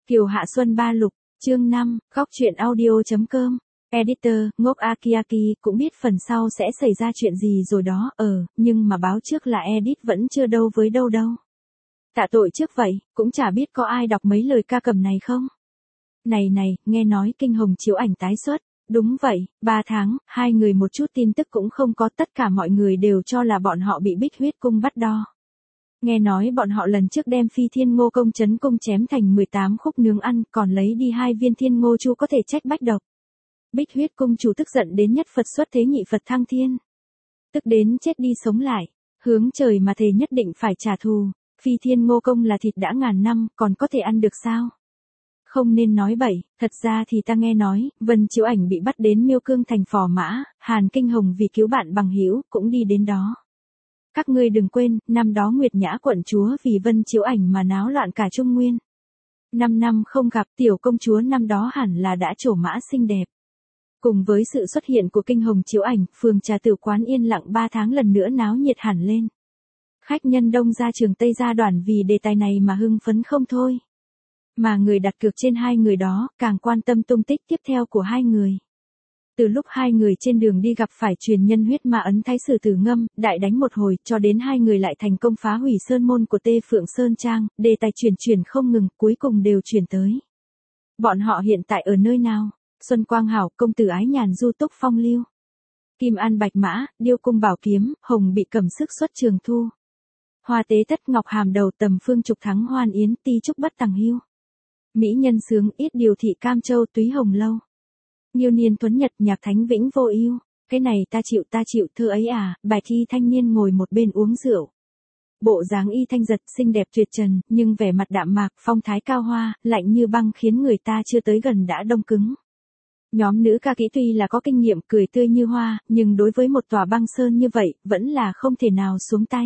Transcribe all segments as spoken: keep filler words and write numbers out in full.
Kiều Hạ Xuân Ba Lục, chương năm, góc truyện audio.com. Editor, ngốc Akiaki, cũng biết phần sau sẽ xảy ra chuyện gì rồi đó, ờ, nhưng mà báo trước là edit vẫn chưa đâu với đâu đâu. Tạ tội trước vậy, cũng chả biết có ai đọc mấy lời ca cầm này không? Này này, nghe nói Kinh Hồng chiếu ảnh tái xuất. Đúng vậy, ba tháng, hai người một chút tin tức cũng không có, tất cả mọi người đều cho là bọn họ bị Bích Huyết Cung bắt đo. Nghe nói bọn họ lần trước đem Phi Thiên Ngô Công Trấn Cung chém thành mười tám khúc nướng ăn, còn lấy đi hai viên Thiên Ngô Chu có thể trách bách độc. Bích Huyết Cung chủ tức giận đến nhất Phật xuất thế nhị Phật thăng thiên. Tức đến chết đi sống lại, hướng trời mà thề nhất định phải trả thù. Phi Thiên Ngô Công là thịt đã ngàn năm, còn có thể ăn được sao? Không nên nói bậy, thật ra thì ta nghe nói, Vân Chiếu Ảnh bị bắt đến Miêu Cương thành phò mã, Hàn Kinh Hồng vì cứu bạn bằng hữu cũng đi đến đó. Các ngươi đừng quên, năm đó Nguyệt Nhã quận chúa vì Vân Chiếu Ảnh mà náo loạn cả Trung Nguyên. Năm năm không gặp, tiểu công chúa năm đó hẳn là đã trổ mã xinh đẹp. Cùng với sự xuất hiện của Kinh Hồng Chiếu Ảnh, phường trà tử quán yên lặng ba tháng lần nữa náo nhiệt hẳn lên. Khách nhân đông ra trường Tây gia đoàn vì đề tài này mà hưng phấn không thôi. Mà người đặt cược trên hai người đó, càng quan tâm tung tích tiếp theo của hai người. Từ lúc hai người trên đường đi gặp phải truyền nhân huyết ma ấn thái sử tử ngâm, đại đánh một hồi, cho đến hai người lại thành công phá hủy sơn môn của Tê Phượng Sơn Trang, đề tài chuyển chuyển không ngừng, cuối cùng đều chuyển tới. Bọn họ hiện tại ở nơi nào? Xuân Quang Hảo, công tử ái nhàn du túc phong lưu. Kim An Bạch Mã, điêu cung bảo kiếm, hồng bị cầm sức xuất trường thu. Hoa tế tất ngọc hàm đầu tầm phương trục thắng hoan yến ti trúc bất tằng hưu. Mỹ nhân sướng ít điều thị cam châu túy hồng lâu. Nhiêu niên tuấn nhật nhạc thánh vĩnh vô ưu. Cái này ta chịu ta chịu thơ ấy à, bài thi thanh niên ngồi một bên uống rượu. Bộ dáng y thanh giật xinh đẹp tuyệt trần, nhưng vẻ mặt đạm mạc phong thái cao hoa, lạnh như băng khiến người ta chưa tới gần đã đông cứng. Nhóm nữ ca kỹ tuy là có kinh nghiệm cười tươi như hoa, nhưng đối với một tòa băng sơn như vậy, vẫn là không thể nào xuống tay.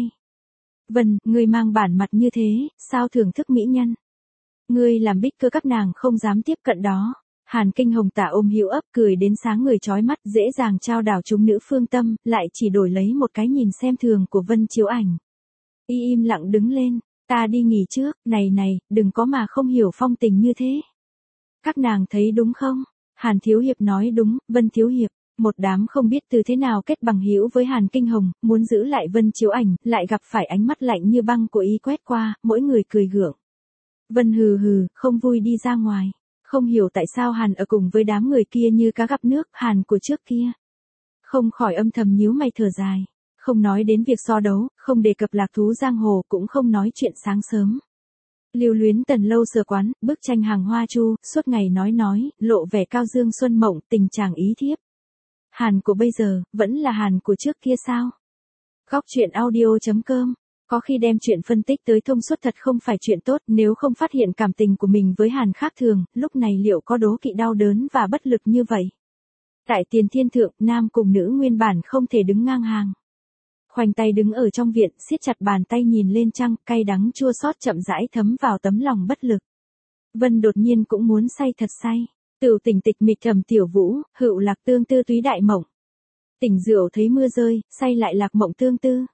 Vân, ngươi mang bản mặt như thế, sao thưởng thức mỹ nhân? Ngươi làm bích cơ các nàng không dám tiếp cận đó. Hàn Kinh Hồng tả ôm hữu ấp cười đến sáng người chói mắt, dễ dàng trao đảo chúng nữ phương tâm, lại chỉ đổi lấy một cái nhìn xem thường của Vân Chiếu Ảnh. Y im lặng đứng lên, ta đi nghỉ trước, này này, đừng có mà không hiểu phong tình như thế. Các nàng thấy đúng không? Hàn Thiếu Hiệp nói đúng, Vân Thiếu Hiệp. Một đám không biết từ thế nào kết bằng hữu với Hàn Kinh Hồng, muốn giữ lại Vân Chiếu Ảnh, lại gặp phải ánh mắt lạnh như băng của y quét qua, mỗi người cười gượng. Vân hừ hừ, không vui đi ra ngoài. Không hiểu tại sao Hàn ở cùng với đám người kia như cá gặp nước, Hàn của trước kia. Không khỏi âm thầm nhíu mày thở dài. Không nói đến việc so đấu, không đề cập lạc thú giang hồ, cũng không nói chuyện sáng sớm. Lưu luyến tần lâu sở quán, bức tranh hàng hoa chu, suốt ngày nói nói, lộ vẻ cao dương xuân mộng, tình chàng ý thiếp. Hàn của bây giờ, vẫn là Hàn của trước kia sao? Góc truyện audio.com. Có khi đem chuyện phân tích tới thông suốt thật không phải chuyện tốt, nếu không phát hiện cảm tình của mình với Hàn khác thường, lúc này liệu có đố kỵ đau đớn và bất lực như vậy? Tại Tiền Thiên Thượng, nam cùng nữ nguyên bản không thể đứng ngang hàng. Khoanh tay đứng ở trong viện, siết chặt bàn tay nhìn lên trăng, cay đắng chua xót chậm rãi thấm vào tấm lòng bất lực. Vân đột nhiên cũng muốn say thật say. Tửu tỉnh tịch mịch trầm tiểu vũ, hữu lạc tương tư túy đại mộng. Tỉnh rượu thấy mưa rơi, say lại lạc mộng tương tư.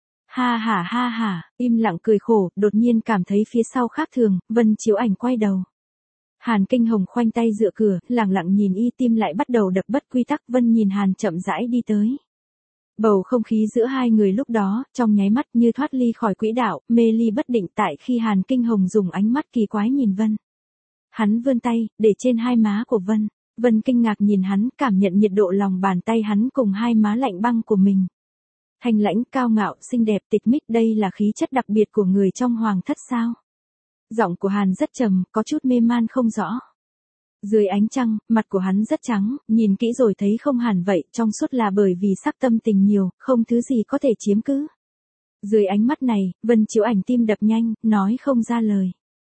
Ha ha ha ha, im lặng cười khổ, đột nhiên cảm thấy phía sau khác thường, Vân Chiếu Ảnh quay đầu. Hàn Kinh Hồng khoanh tay dựa cửa, lặng lặng nhìn y, tim lại bắt đầu đập bất quy tắc. Vân nhìn Hàn chậm rãi đi tới. Bầu không khí giữa hai người lúc đó, trong nháy mắt như thoát ly khỏi quỹ đạo, mê ly bất định tại khi Hàn Kinh Hồng dùng ánh mắt kỳ quái nhìn Vân. Hắn vươn tay, để trên hai má của Vân. Vân kinh ngạc nhìn hắn, cảm nhận nhiệt độ lòng bàn tay hắn cùng hai má lạnh băng của mình. Thanh lãnh, cao ngạo, xinh đẹp, tịch mịch, đây là khí chất đặc biệt của người trong hoàng thất sao? Giọng của Hàn rất trầm, có chút mê man không rõ. Dưới ánh trăng, mặt của hắn rất trắng, nhìn kỹ rồi thấy không hẳn vậy, trong suốt là bởi vì sắc tâm tình nhiều, không thứ gì có thể chiếm cứ. Dưới ánh mắt này, Vân Chiếu Ảnh tim đập nhanh, nói không ra lời.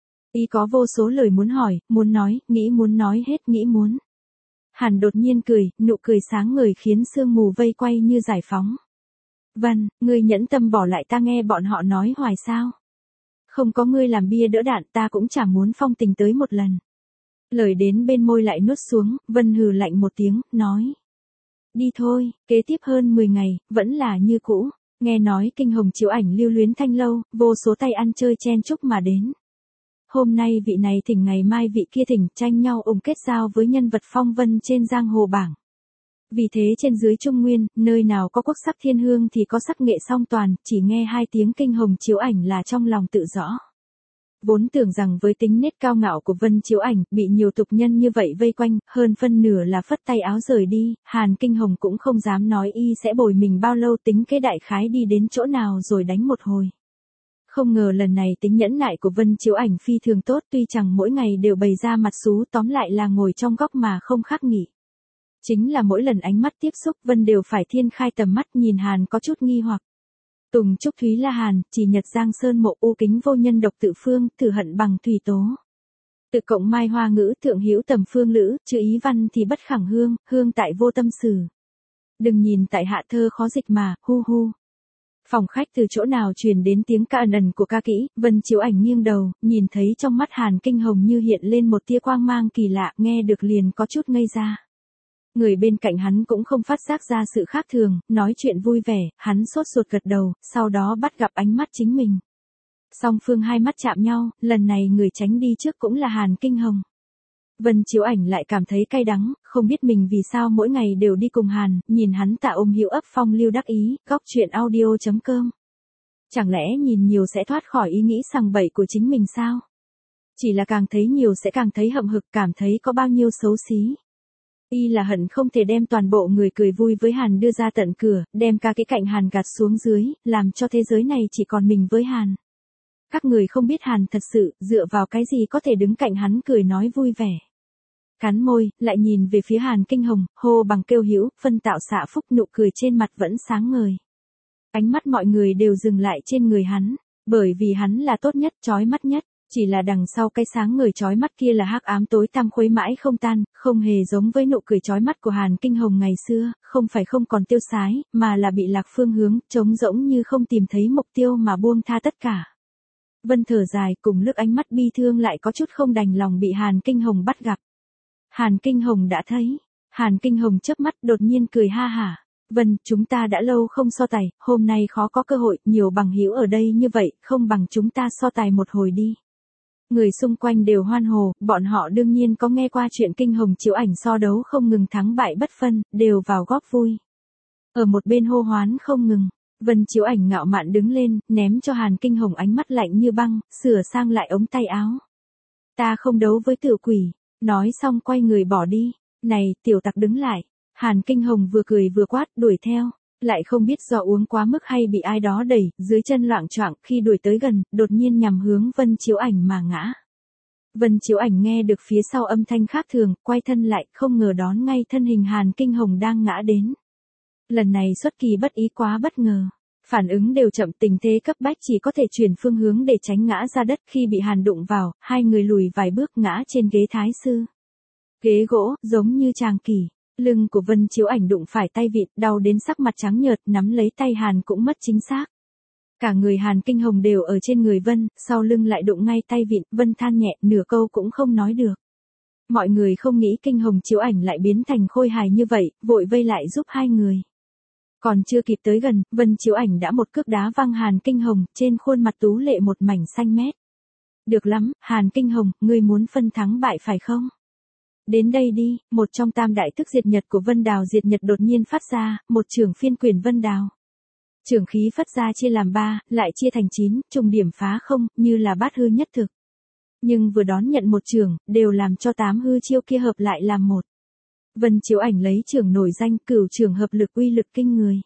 Y có vô số lời muốn hỏi, muốn nói, nghĩ muốn nói hết nghĩ muốn. Hàn đột nhiên cười, nụ cười sáng ngời khiến sương mù vây quay như giải phóng. Vân, ngươi nhẫn tâm bỏ lại ta nghe bọn họ nói hoài sao? Không có ngươi làm bia đỡ đạn ta cũng chả muốn phong tình tới một lần. Lời đến bên môi lại nuốt xuống, Vân hừ lạnh một tiếng, nói. Đi thôi, kế tiếp hơn mười ngày, vẫn là như cũ. Nghe nói Kinh Hồng Chiếu Ảnh lưu luyến thanh lâu, vô số tay ăn chơi chen chúc mà đến. hôm nay vị này thỉnh ngày mai vị kia thỉnh, tranh nhau ủng kết giao với nhân vật phong vân trên giang hồ bảng. Vì thế trên dưới Trung Nguyên, nơi nào có quốc sắc thiên hương thì có sắc nghệ song toàn, chỉ nghe hai tiếng kinh hồng chiếu ảnh là trong lòng tự rõ. Vốn tưởng rằng với tính nết cao ngạo của Vân Chiếu Ảnh, bị nhiều tục nhân như vậy vây quanh, hơn phân nửa là phất tay áo rời đi, Hàn Kinh Hồng cũng không dám nói y sẽ bồi mình bao lâu, tính kế đại khái đi đến chỗ nào rồi đánh một hồi. Không ngờ lần này tính nhẫn nại của Vân Chiếu Ảnh phi thường tốt, tuy chẳng mỗi ngày đều bày ra mặt xú, tóm lại là ngồi trong góc mà không khác nghỉ. Chính là mỗi lần ánh mắt tiếp xúc Vân đều phải thiên khai tầm mắt, nhìn Hàn có chút nghi hoặc. Tùng Trúc Thúy La Hàn, chỉ Nhật Giang Sơn Mộ U Kính Vô Nhân Độc Tự Phương, Thử Hận Bằng Thủy Tố. Tự Cộng Mai Hoa Ngữ Thượng Hữu Tầm Phương Lữ, chữ ý văn thì bất khẳng hương, hương tại vô tâm sử. Đừng nhìn tại hạ thơ khó dịch mà, hu hu. Phòng khách từ chỗ nào truyền đến tiếng ca ẩn ẩn của ca kỹ, Vân Chiếu Ảnh nghiêng đầu, nhìn thấy trong mắt Hàn Kinh Hồng như hiện lên một tia quang mang kỳ lạ, nghe được liền có chút ngây ra. Người bên cạnh hắn cũng không phát giác ra sự khác thường, nói chuyện vui vẻ, hắn sốt ruột gật đầu, sau đó bắt gặp ánh mắt chính mình. Song phương hai mắt chạm nhau, lần này người tránh đi trước cũng là Hàn Kinh Hồng. Vân Chiếu Ảnh lại cảm thấy cay đắng, không biết mình vì sao mỗi ngày đều đi cùng Hàn, nhìn hắn tạ ôm hữu ấp phong lưu đắc ý, góc truyện audio chấm com. Chẳng lẽ nhìn nhiều sẽ thoát khỏi ý nghĩ sằng bậy của chính mình sao? Chỉ là càng thấy nhiều sẽ càng thấy hậm hực, cảm thấy có bao nhiêu xấu xí. Y là hận không thể đem toàn bộ người cười vui với Hàn đưa ra tận cửa, đem cả cái cạnh Hàn gạt xuống dưới, làm cho thế giới này chỉ còn mình với Hàn. Các người không biết Hàn thật sự, dựa vào cái gì có thể đứng cạnh hắn cười nói vui vẻ. Cắn môi, lại nhìn về phía Hàn Kinh Hồng, hô bằng kêu hữu, phân tạo xạ phúc, nụ cười trên mặt vẫn sáng ngời. Ánh mắt mọi người đều dừng lại trên người hắn, bởi vì hắn là tốt nhất, chói mắt nhất. Chỉ là đằng sau cái sáng ngời chói mắt kia là hắc ám tối tăm khuấy mãi không tan, không hề giống với nụ cười chói mắt của Hàn Kinh Hồng ngày xưa, không phải không còn tiêu sái, mà là bị lạc phương hướng, trống rỗng như không tìm thấy mục tiêu mà buông tha tất cả. Vân thở dài, cùng lúc ánh mắt bi thương lại có chút không đành lòng bị Hàn Kinh Hồng bắt gặp. Hàn Kinh Hồng đã thấy, Hàn Kinh Hồng chớp mắt đột nhiên cười ha hả. Vân, chúng ta đã lâu không so tài, hôm nay khó có cơ hội, nhiều bằng hữu ở đây như vậy, không bằng chúng ta so tài một hồi đi. Người xung quanh đều hoan hô, bọn họ đương nhiên có nghe qua chuyện Kinh Hồng Chiếu Ảnh so đấu không ngừng thắng bại bất phân, đều vào góp vui. Ở một bên hô hoán không ngừng, Vân Chiếu Ảnh ngạo mạn đứng lên, ném cho Hàn Kinh Hồng ánh mắt lạnh như băng, sửa sang lại ống tay áo. Ta không đấu với tiểu quỷ, nói xong quay người bỏ đi. Này, tiểu tặc đứng lại. Hàn Kinh Hồng vừa cười vừa quát, đuổi theo. Lại không biết do uống quá mức hay bị ai đó đẩy, dưới chân loạng choạng, khi đuổi tới gần, đột nhiên nhằm hướng Vân Chiếu Ảnh mà ngã. Vân Chiếu Ảnh nghe được phía sau âm thanh khác thường, quay thân lại, không ngờ đón ngay thân hình Hàn Kinh Hồng đang ngã đến. Lần này xuất kỳ bất ý quá bất ngờ. Phản ứng đều chậm, tình thế cấp bách chỉ có thể chuyển phương hướng để tránh ngã ra đất. Khi bị Hàn đụng vào, hai người lùi vài bước ngã trên ghế thái sư. Ghế gỗ, giống như tràng kỷ. Lưng của Vân Chiếu Ảnh đụng phải tay vịn, đau đến sắc mặt trắng nhợt, nắm lấy tay Hàn cũng mất chính xác. Cả người Hàn Kinh Hồng đều ở trên người Vân, sau lưng lại đụng ngay tay vịn, Vân than nhẹ, nửa câu cũng không nói được. Mọi người không nghĩ Kinh Hồng Chiếu Ảnh lại biến thành khôi hài như vậy, vội vây lại giúp hai người. Còn chưa kịp tới gần, Vân Chiếu Ảnh đã một cước đá văng Hàn Kinh Hồng, trên khuôn mặt tú lệ một mảnh xanh mét. Được lắm, Hàn Kinh Hồng, ngươi muốn phân thắng bại phải không? Đến đây đi, một trong tam đại thức diệt nhật của Vân Đào diệt nhật đột nhiên phát ra, một trường phiên quyền Vân Đào. Trường khí phất ra chia làm ba, lại chia thành chín, trùng điểm phá không, như là bát hư nhất thực. Nhưng vừa đón nhận một trường, đều làm cho tám hư chiêu kia hợp lại làm một. Vân Chiếu Ảnh lấy trường nổi danh, cửu trường hợp lực uy lực kinh người.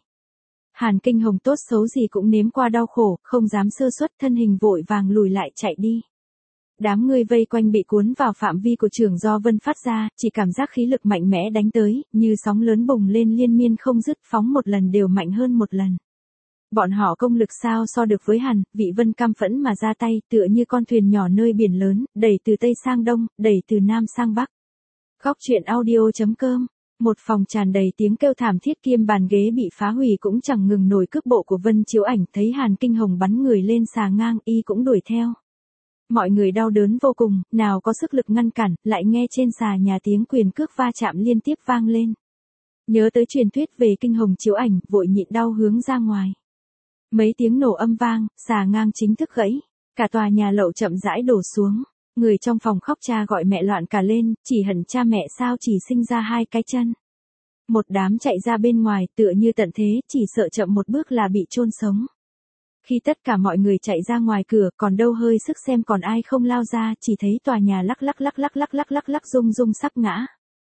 Hàn Kinh Hồng tốt xấu gì cũng nếm qua đau khổ, không dám sơ suất, thân hình vội vàng lùi lại chạy đi. Đám người vây quanh bị cuốn vào phạm vi của trường do Vân phát ra, chỉ cảm giác khí lực mạnh mẽ đánh tới, như sóng lớn bùng lên liên miên không dứt, phóng một lần đều mạnh hơn một lần. Bọn họ công lực sao so được với Hàn, vị Vân căm phẫn mà ra tay, tựa như con thuyền nhỏ nơi biển lớn, đẩy từ Tây sang Đông, đẩy từ Nam sang Bắc. Góc truyện audio chấm com. Một phòng tràn đầy tiếng kêu thảm thiết, kiêm bàn ghế bị phá hủy cũng chẳng ngừng nổi cước bộ của Vân Chiếu Ảnh, thấy Hàn Kinh Hồng bắn người lên xà ngang, y cũng đuổi theo. Mọi người đau đớn vô cùng, nào có sức lực ngăn cản, lại nghe trên xà nhà tiếng quyền cước va chạm liên tiếp vang lên. Nhớ tới truyền thuyết về Kinh Hồng Chiếu Ảnh, vội nhịn đau hướng ra ngoài. Mấy tiếng nổ âm vang, xà ngang chính thức gãy, cả tòa nhà lậu chậm rãi đổ xuống. Người trong phòng khóc cha gọi mẹ loạn cả lên, chỉ hận cha mẹ sao chỉ sinh ra hai cái chân. Một đám chạy ra bên ngoài tựa như tận thế, chỉ sợ chậm một bước là bị chôn sống. Khi tất cả mọi người chạy ra ngoài cửa, còn đâu hơi sức xem còn ai không lao ra, chỉ thấy tòa nhà lắc lắc lắc lắc lắc lắc lắc lắc rung rung sắp ngã.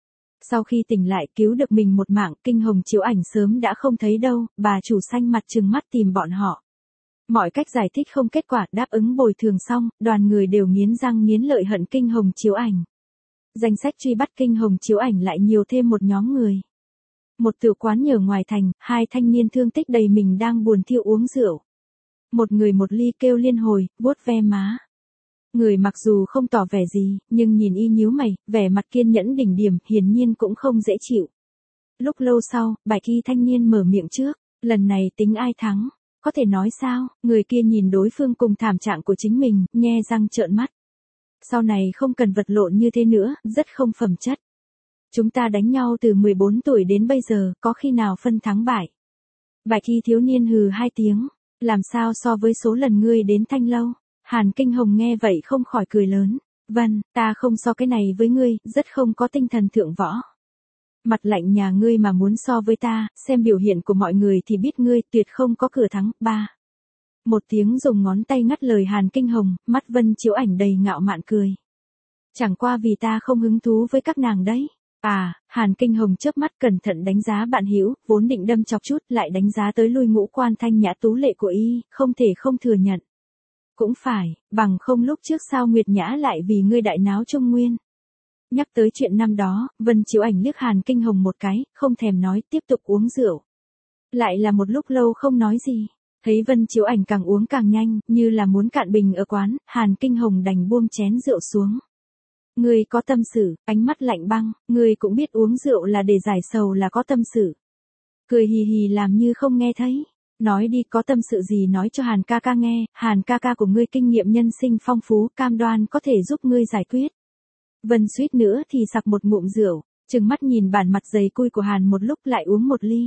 Sau khi tỉnh lại cứu được mình một mạng, Kinh Hồng chiếu ảnh sớm đã không thấy đâu, bà chủ xanh mặt trừng mắt tìm bọn họ. Mọi cách giải thích không kết quả, đáp ứng bồi thường xong, đoàn người đều nghiến răng nghiến lợi hận Kinh Hồng chiếu ảnh. Danh sách truy bắt Kinh Hồng chiếu ảnh lại nhiều thêm một nhóm người. Một tử quán nhờ ngoài thành, hai thanh niên thương tích đầy mình đang buồn thiêu uống rượu. Một người một ly kêu liên hồi, vuốt ve má. Người mặc dù không tỏ vẻ gì, nhưng nhìn y nhíu mày, vẻ mặt kiên nhẫn đỉnh điểm, hiển nhiên cũng không dễ chịu. Lúc lâu sau, bạch y thanh niên mở miệng trước, lần này tính ai thắng, có thể nói sao, người kia nhìn đối phương cùng thảm trạng của chính mình, nhe răng trợn mắt. Sau này không cần vật lộn như thế nữa, rất không phẩm chất. Chúng ta đánh nhau từ mười bốn tuổi đến bây giờ, có khi nào phân thắng bại. Bạch y thiếu niên hừ hai tiếng, làm sao so với số lần ngươi đến Thanh Lâu. Hàn Kinh Hồng nghe vậy không khỏi cười lớn. Vâng, ta không so cái này với ngươi, rất không có tinh thần thượng võ. Mặt lạnh nhà ngươi mà muốn so với ta, xem biểu hiện của mọi người thì biết ngươi tuyệt không có cửa thắng. Ba. Một tiếng dùng ngón tay ngắt lời Hàn Kinh Hồng, mắt Vân Chiếu Ảnh đầy ngạo mạn cười. Chẳng qua vì ta không hứng thú với các nàng đấy. À, Hàn Kinh Hồng chớp mắt cẩn thận đánh giá bạn hữu, vốn định đâm chọc chút, lại đánh giá tới lui ngũ quan thanh nhã tú lệ của y, không thể không thừa nhận. Cũng phải, bằng không lúc trước sao Nguyệt Nhã lại vì ngươi đại náo Trung Nguyên. Nhắc tới chuyện năm đó, Vân Chiếu Ảnh liếc Hàn Kinh Hồng một cái, không thèm nói, tiếp tục uống rượu. Lại là một lúc lâu không nói gì, thấy Vân Chiếu Ảnh càng uống càng nhanh, như là muốn cạn bình ở quán, Hàn Kinh Hồng đành buông chén rượu xuống. Ngươi có tâm sự, ánh mắt lạnh băng, ngươi cũng biết uống rượu là để giải sầu là có tâm sự. Cười hì hì làm như không nghe thấy. Nói đi, có tâm sự gì nói cho Hàn ca ca nghe, Hàn ca ca của ngươi kinh nghiệm nhân sinh phong phú, cam đoan có thể giúp ngươi giải quyết. Vân suýt nữa thì sặc một ngụm rượu, trừng mắt nhìn bản mặt dày cui của Hàn một lúc lại uống một ly.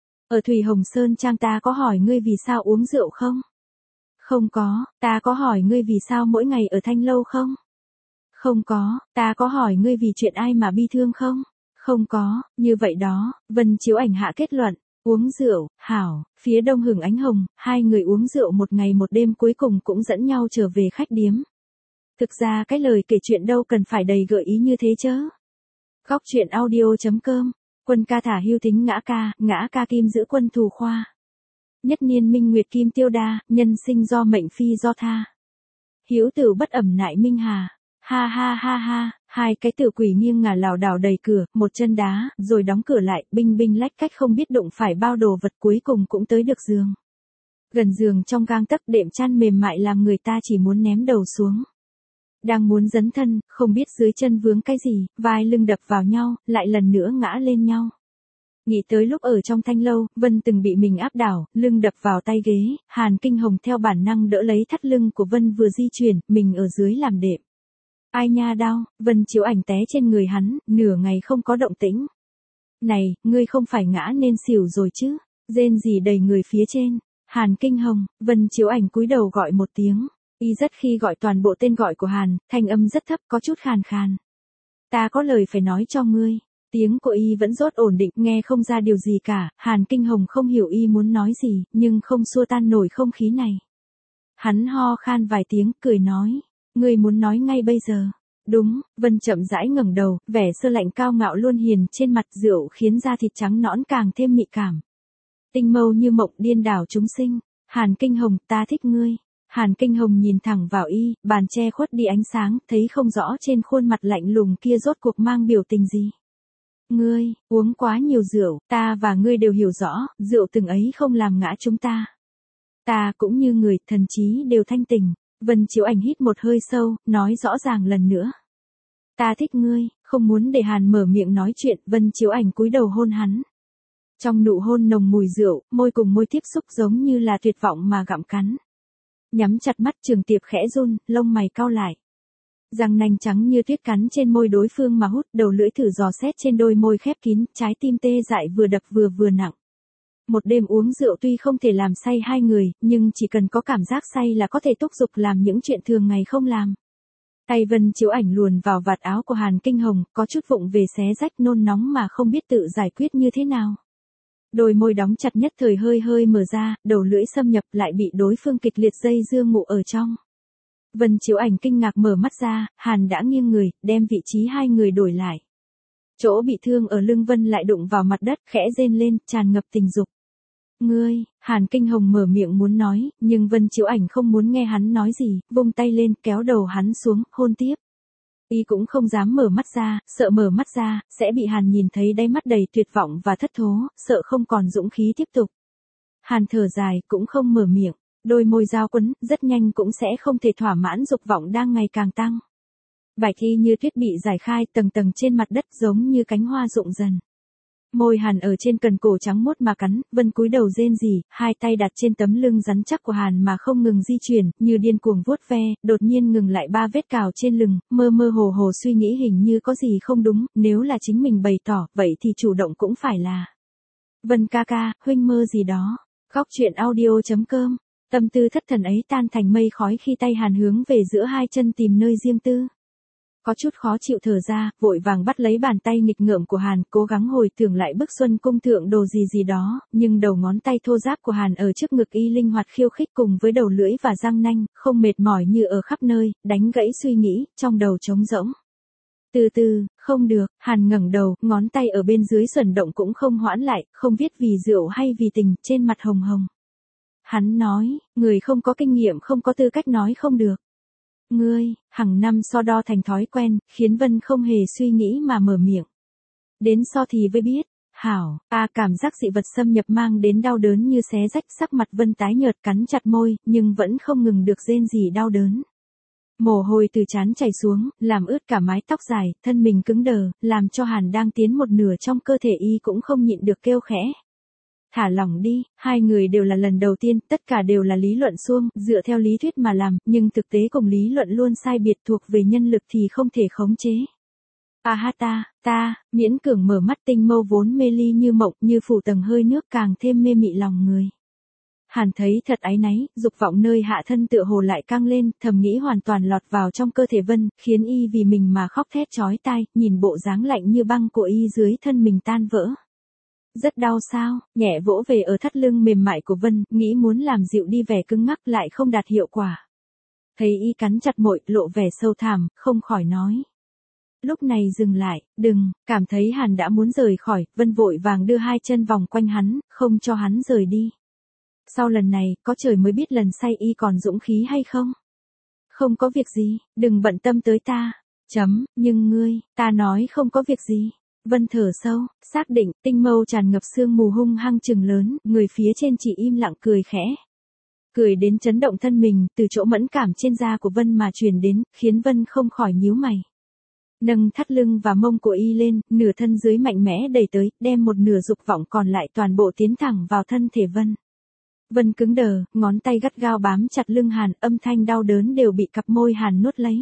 Ở Thủy Hồng Sơn Trang ta có hỏi ngươi vì sao uống rượu không? Không có, ta có hỏi ngươi vì sao mỗi ngày ở Thanh Lâu không? Không có, ta có hỏi ngươi vì chuyện ai mà bi thương không? Không có, như vậy đó, Vân Chiếu Ảnh hạ kết luận. Uống rượu, hảo, phía đông hưởng ánh hồng, hai người uống rượu một ngày một đêm cuối cùng cũng dẫn nhau trở về khách điếm. Thực ra cái lời kể chuyện đâu cần phải đầy gợi ý như thế chớ. Góc truyện audio chấm com, quân ca thả hưu thính ngã ca, ngã ca kim giữ quân thù khoa. Nhất niên minh nguyệt kim tiêu đa, nhân sinh do mệnh phi do tha. Hữu tử bất ẩm nại minh hà. Ha ha ha ha, hai cái tiểu quỷ nghiêng ngả lảo đảo đầy cửa, một chân đá, rồi đóng cửa lại, binh binh lách cách không biết đụng phải bao đồ vật cuối cùng cũng tới được giường. Gần giường trong gang tấc đệm chăn mềm mại làm người ta chỉ muốn ném đầu xuống. Đang muốn dấn thân, không biết dưới chân vướng cái gì, vai lưng đập vào nhau, lại lần nữa ngã lên nhau. Nghĩ tới lúc ở trong Thanh Lâu, Vân từng bị mình áp đảo, lưng đập vào tay ghế, Hàn Kinh Hồng theo bản năng đỡ lấy thắt lưng của Vân vừa di chuyển, mình ở dưới làm đệm. Ai nha đau, Vân Chiếu Ảnh té trên người hắn, nửa ngày không có động tĩnh. Này, ngươi không phải ngã nên xỉu rồi chứ, rên gì đầy người phía trên. Hàn Kinh Hồng, Vân Chiếu Ảnh cúi đầu gọi một tiếng. Y rất khi gọi toàn bộ tên gọi của Hàn, thanh âm rất thấp có chút khàn khàn. Ta có lời phải nói cho ngươi. Tiếng của Y vẫn rốt ổn định, nghe không ra điều gì cả, Hàn Kinh Hồng không hiểu Y muốn nói gì, nhưng không xua tan nổi không khí này. Hắn ho khan vài tiếng, cười nói. Ngươi muốn nói ngay bây giờ. Đúng, Vân chậm rãi ngẩng đầu, vẻ sơ lạnh cao ngạo luôn hiền trên mặt rượu khiến da thịt trắng nõn càng thêm mị cảm. Tinh mâu như mộng điên đảo chúng sinh. Hàn Kinh Hồng, ta thích ngươi. Hàn Kinh Hồng nhìn thẳng vào Y, bàn che khuất đi ánh sáng, thấy không rõ trên khuôn mặt lạnh lùng kia rốt cuộc mang biểu tình gì. Ngươi, uống quá nhiều rượu, ta và ngươi đều hiểu rõ, rượu từng ấy không làm ngã chúng ta. Ta cũng như người, thần trí đều thanh tỉnh. Vân Chiếu Ảnh hít một hơi sâu, nói rõ ràng lần nữa. Ta thích ngươi, không muốn để Hàn mở miệng nói chuyện, Vân Chiếu Ảnh cúi đầu hôn hắn. Trong nụ hôn nồng mùi rượu, môi cùng môi tiếp xúc giống như là tuyệt vọng mà gặm cắn. Nhắm chặt mắt Trường Tiệp khẽ run, lông mày cau lại. Răng nanh trắng như tuyết cắn trên môi đối phương mà hút, đầu lưỡi thử dò xét trên đôi môi khép kín, trái tim tê dại vừa đập vừa vừa nặng. Một đêm uống rượu tuy không thể làm say hai người, nhưng chỉ cần có cảm giác say là có thể thúc giục làm những chuyện thường ngày không làm. Tay Vân Chiếu Ảnh luồn vào vạt áo của Hàn Kinh Hồng, có chút vụng về xé rách nôn nóng mà không biết tự giải quyết như thế nào. Đôi môi đóng chặt nhất thời hơi hơi mở ra, đầu lưỡi xâm nhập lại bị đối phương kịch liệt dây dưa ngụ ở trong. Vân Chiếu Ảnh kinh ngạc mở mắt ra, Hàn đã nghiêng người, đem vị trí hai người đổi lại. Chỗ bị thương ở lưng Vân lại đụng vào mặt đất, khẽ rên lên, tràn ngập tình dục. Ngươi, Hàn Kinh Hồng mở miệng muốn nói, nhưng Vân Chiếu Ảnh không muốn nghe hắn nói gì, vung tay lên, kéo đầu hắn xuống, hôn tiếp. Y cũng không dám mở mắt ra, sợ mở mắt ra, sẽ bị Hàn nhìn thấy đáy mắt đầy tuyệt vọng và thất thố, sợ không còn dũng khí tiếp tục. Hàn thở dài, cũng không mở miệng, đôi môi giao quấn, rất nhanh cũng sẽ không thể thỏa mãn dục vọng đang ngày càng tăng. Bạch y như tuyết bị giải khai tầng tầng trên mặt đất giống như cánh hoa rụng dần. Môi Hàn ở trên cần cổ trắng mốt mà cắn, Vân cúi đầu rên rỉ, hai tay đặt trên tấm lưng rắn chắc của Hàn mà không ngừng di chuyển, như điên cuồng vuốt ve, đột nhiên ngừng lại ba vết cào trên lưng, mơ mơ hồ hồ suy nghĩ hình như có gì không đúng, nếu là chính mình bày tỏ, vậy thì chủ động cũng phải là. Vân ca ca, huynh mơ gì đó. Khóc chuyện audio chấm com. Tâm tư thất thần ấy tan thành mây khói khi tay Hàn hướng về giữa hai chân tìm nơi riêng tư. Có chút khó chịu thở ra, vội vàng bắt lấy bàn tay nghịch ngợm của Hàn, cố gắng hồi tưởng lại bức xuân cung thượng đồ gì gì đó, nhưng đầu ngón tay thô ráp của Hàn ở trước ngực y linh hoạt khiêu khích cùng với đầu lưỡi và răng nanh, không mệt mỏi như ở khắp nơi, đánh gãy suy nghĩ, trong đầu trống rỗng. Từ từ, không được, Hàn ngẩng đầu, ngón tay ở bên dưới xuẩn động cũng không hoãn lại, không biết vì rượu hay vì tình, trên mặt hồng hồng. Hắn nói, người không có kinh nghiệm không có tư cách nói không được. Ngươi, hàng năm so đo thành thói quen, khiến Vân không hề suy nghĩ mà mở miệng. Đến so thì mới biết, hảo, a cảm giác dị vật xâm nhập mang đến đau đớn như xé rách, sắc mặt Vân tái nhợt cắn chặt môi, nhưng vẫn không ngừng được rên rỉ đau đớn. Mồ hôi từ trán chảy xuống, làm ướt cả mái tóc dài, thân mình cứng đờ, làm cho Hàn đang tiến một nửa trong cơ thể y cũng không nhịn được kêu khẽ. Thả lỏng đi, hai người đều là lần đầu tiên, tất cả đều là lý luận suông, dựa theo lý thuyết mà làm, nhưng thực tế cùng lý luận luôn sai biệt, thuộc về nhân lực thì không thể khống chế. A ha ta, ta, miễn cường mở mắt, tinh mâu vốn mê ly như mộng, như phủ tầng hơi nước càng thêm mê mị lòng người. Hàn thấy thật áy náy, dục vọng nơi hạ thân tựa hồ lại căng lên, thầm nghĩ hoàn toàn lọt vào trong cơ thể Vân, khiến y vì mình mà khóc thét chói tai, nhìn bộ dáng lạnh như băng của y dưới thân mình tan vỡ. Rất đau sao, nhẹ vỗ về ở thắt lưng mềm mại của Vân, nghĩ muốn làm dịu đi vẻ cứng ngắc lại không đạt hiệu quả. Thấy y cắn chặt môi, lộ vẻ sâu thẳm, không khỏi nói. Lúc này dừng lại, đừng, cảm thấy Hàn đã muốn rời khỏi, Vân vội vàng đưa hai chân vòng quanh hắn, không cho hắn rời đi. Sau lần này, có trời mới biết lần say y còn dũng khí hay không. Không có việc gì, đừng bận tâm tới ta. Chấm, nhưng ngươi, ta nói không có việc gì. Vân thở sâu, xác định, tinh mâu tràn ngập sương mù hung hăng chừng lớn, người phía trên chỉ im lặng cười khẽ. Cười đến chấn động thân mình, từ chỗ mẫn cảm trên da của Vân mà truyền đến, khiến Vân không khỏi nhíu mày. Nâng thắt lưng và mông của y lên, nửa thân dưới mạnh mẽ đẩy tới, đem một nửa dục vọng còn lại toàn bộ tiến thẳng vào thân thể Vân. Vân cứng đờ, ngón tay gắt gao bám chặt lưng Hàn, âm thanh đau đớn đều bị cặp môi Hàn nuốt lấy.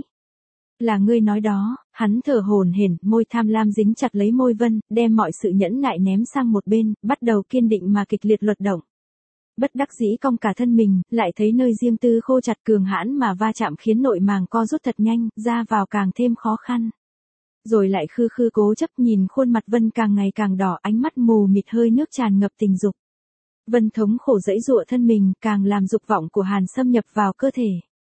Là ngươi nói đó, hắn thở hổn hển, môi tham lam dính chặt lấy môi Vân, đem mọi sự nhẫn nại ném sang một bên, bắt đầu kiên định mà kịch liệt luật động. Bất đắc dĩ cong cả thân mình, lại thấy nơi riêng tư khô chặt cường hãn mà va chạm khiến nội màng co rút thật nhanh, ra vào càng thêm khó khăn. Rồi lại khư khư cố chấp nhìn khuôn mặt Vân càng ngày càng đỏ, ánh mắt mù mịt hơi nước tràn ngập tình dục. Vân thống khổ dẫy dụa thân mình, càng làm dục vọng của Hàn xâm nhập vào cơ thể.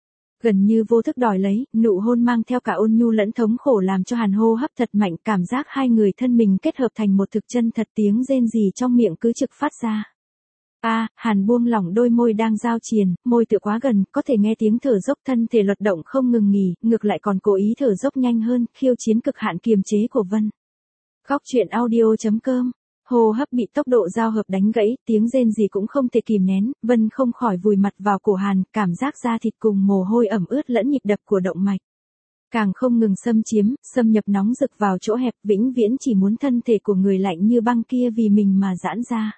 Gần như vô thức đòi lấy, nụ hôn mang theo cả ôn nhu lẫn thống khổ làm cho Hàn hô hấp thật mạnh, cảm giác hai người thân mình kết hợp thành một thực chân thật, tiếng rên rỉ trong miệng cứ trực phát ra. A, à, Hàn buông lỏng đôi môi đang giao triền, môi tựa quá gần, có thể nghe tiếng thở dốc, thân thể luật động không ngừng nghỉ, ngược lại còn cố ý thở dốc nhanh hơn, khiêu chiến cực hạn kiềm chế của Vân. Khóc chuyện audio chấm com. Hô hấp bị tốc độ giao hợp đánh gãy, tiếng rên gì cũng không thể kìm nén, Vân không khỏi vùi mặt vào cổ Hàn, cảm giác da thịt cùng mồ hôi ẩm ướt lẫn nhịp đập của động mạch. Càng không ngừng xâm chiếm, xâm nhập nóng rực vào chỗ hẹp, vĩnh viễn chỉ muốn thân thể của người lạnh như băng kia vì mình mà giãn ra.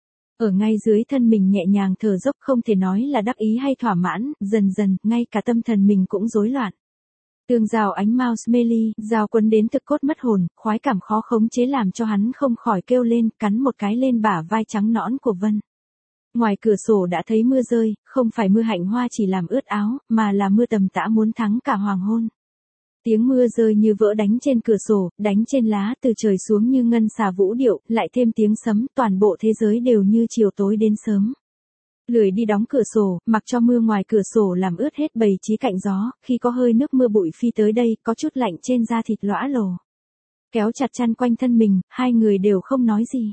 Ở ngay dưới thân mình nhẹ nhàng thở dốc, không thể nói là đắc ý hay thỏa mãn, dần dần, ngay cả tâm thần mình cũng rối loạn. Tương giao ánh mouse mê ly, giao quấn đến thực cốt mất hồn, khoái cảm khó khống chế làm cho hắn không khỏi kêu lên, cắn một cái lên bả vai trắng nõn của Vân. Ngoài cửa sổ đã thấy mưa rơi, không phải mưa hạnh hoa chỉ làm ướt áo, mà là mưa tầm tã muốn thắng cả hoàng hôn. Tiếng mưa rơi như vỡ đánh trên cửa sổ, đánh trên lá từ trời xuống như ngân xà vũ điệu, lại thêm tiếng sấm, toàn bộ thế giới đều như chiều tối đến sớm. Lười đi đóng cửa sổ, mặc cho mưa ngoài cửa sổ làm ướt hết bầy trí cạnh gió, khi có hơi nước mưa bụi phi tới đây, có chút lạnh trên da thịt lõa lồ. Kéo chặt chăn quanh thân mình, hai người đều không nói gì.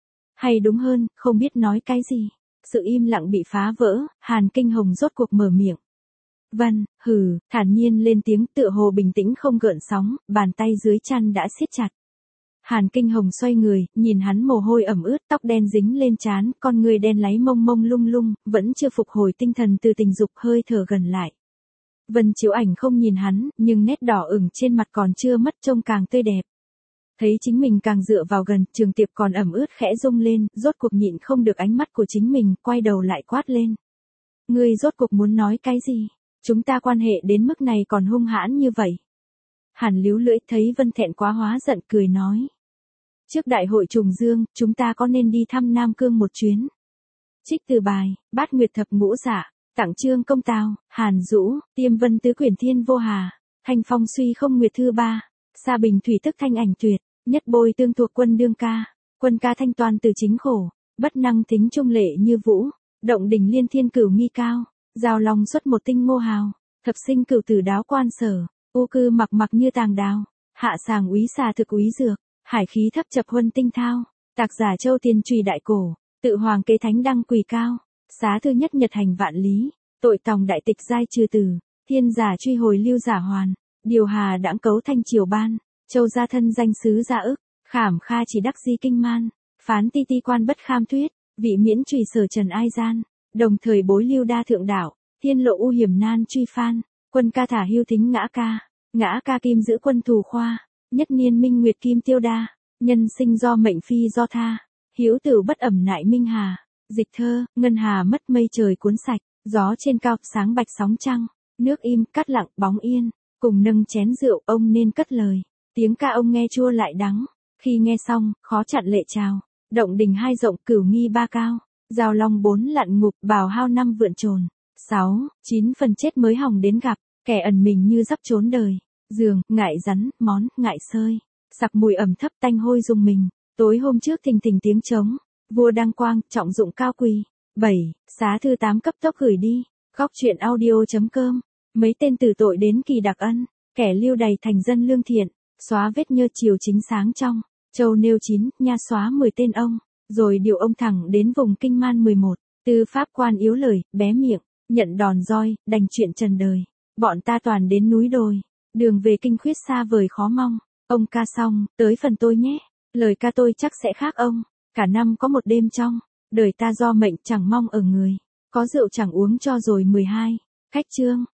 Hay đúng hơn, không biết nói cái gì. Sự im lặng bị phá vỡ, Hàn Kinh Hồng rốt cuộc mở miệng. Vân, hừ, thản nhiên lên tiếng tựa hồ bình tĩnh không gợn sóng, bàn tay dưới chăn đã siết chặt. Hàn Kinh Hồng xoay người, nhìn hắn mồ hôi ẩm ướt, tóc đen dính lên trán, con người đen láy mông mông lung lung, vẫn chưa phục hồi tinh thần từ tình dục, hơi thở gần lại. Vân Chiếu Ảnh không nhìn hắn, nhưng nét đỏ ửng trên mặt còn chưa mất, trông càng tươi đẹp. Thấy chính mình càng dựa vào gần, Trường Tiệp còn ẩm ướt khẽ rung lên, rốt cuộc nhịn không được ánh mắt của chính mình, quay đầu lại quát lên. Ngươi rốt cuộc muốn nói cái gì? Chúng ta quan hệ đến mức này còn hung hãn như vậy. Hàn líu lưỡi thấy Vân thẹn quá hóa giận cười nói. Trước đại hội trùng dương, chúng ta có nên đi thăm Nam Cương một chuyến? Trích từ bài, Bát Nguyệt Thập Ngũ Dạ, Tặng Trương Công Tào, Hàn Dũ, Tiêm Vân Tứ Quyển Thiên Vô Hà, Thanh Phong Suy Không Nguyệt Thư Ba, Sa Bình Thủy Tức Thanh Ảnh Tuyệt, Nhất Bôi Tương Thuộc Quân Đương Ca, Quân Ca Thanh Toàn Từ Chính Khổ, Bất Năng Tính Trung Lệ Như Vũ, Động Đỉnh Liên Thiên Cửu Nghi Cao, Giao Long Xuất Một Tinh Ngô Hào, Thập Sinh Cửu Tử Đáo Quan Sở, U Cư Mặc Mặc Như Tàng Đào, Hạ Sàng Úy Xà Thực Úy Dược, Hải Khí Thấp Chập Huân Tinh Thao, Tạc Giả Châu Tiền Trùy Đại Cổ, Tự Hoàng Kế Thánh Đăng Quỳ Cao, Xá Thư Nhất Nhật Hành Vạn Lý, Tội Tòng Đại Tịch Giai Trừ Tử, Thiên Giả Truy Hồi Lưu Giả Hoàn, Điều Hà Đãng Cấu Thanh Triều Ban, Châu Gia Thân Danh Sứ Gia Ức, Khảm Kha Chỉ Đắc Di Kinh Man, Phán Ti Ti Quan Bất Kham Thuyết, Vị Miễn Trùy Sở Trần Ai Gian, Đồng Thời Bối Lưu Đa Thượng Đạo, Thiên Lộ U Hiểm Nan Truy Phan, Quân Ca Thả Hưu Thính Ngã Ca, Ngã Ca Kim Giữ Quân Thù Khoa, Nhất Niên Minh Nguyệt Kim Tiêu Đa, Nhân Sinh Do Mệnh Phi Do Tha, Hiếu Tử Bất Ẩm Nại Minh Hà, Dịch Thơ, Ngân Hà Mất Mây Trời Cuốn Sạch, Gió Trên Cao, Sáng Bạch Sóng Trăng, Nước Im, Cát Lặng, Bóng Yên, cùng nâng chén rượu, ông nên cất lời. Tiếng ca ông nghe chua lại đắng, khi nghe xong, khó chặn lệ trào. Động Đình hai rộng, Cửu Nghi ba cao, Giao Long bốn lặn ngục, Bào Hao năm vượn trồn. Sáu, chín phần chết mới hòng đến gặp, kẻ ẩn mình như sắp trốn đời. Giường, ngại rắn, món, ngại sơi. Sặc mùi ẩm thấp tanh hôi dùng mình. Tối hôm trước thình thình tiếng trống. Vua Đăng Quang, trọng dụng cao quỳ. Bảy, Xá thư tám cấp tốc gửi đi. Góc truyện audio.com. Mấy tên tử tội đến kỳ đặc ân. Kẻ lưu đày thành dân lương thiện. Xóa vết nhơ chiều chính sáng trong. Châu nêu chín, nha xóa mười tên ông. Rồi điều ông thẳng đến vùng Kinh Man mười một. Tư pháp quan yếu lời, bé miệng. Nhận đòn roi, đành chuyện trần đời. Bọn ta toàn đến núi đồi. Đường về kinh khuyết xa vời khó mong. Ông ca xong, tới phần tôi nhé. Lời ca tôi chắc sẽ khác ông. Cả năm có một đêm trong. Đời ta do mệnh chẳng mong ở người. Có rượu chẳng uống cho rồi mười hai. Khách chương.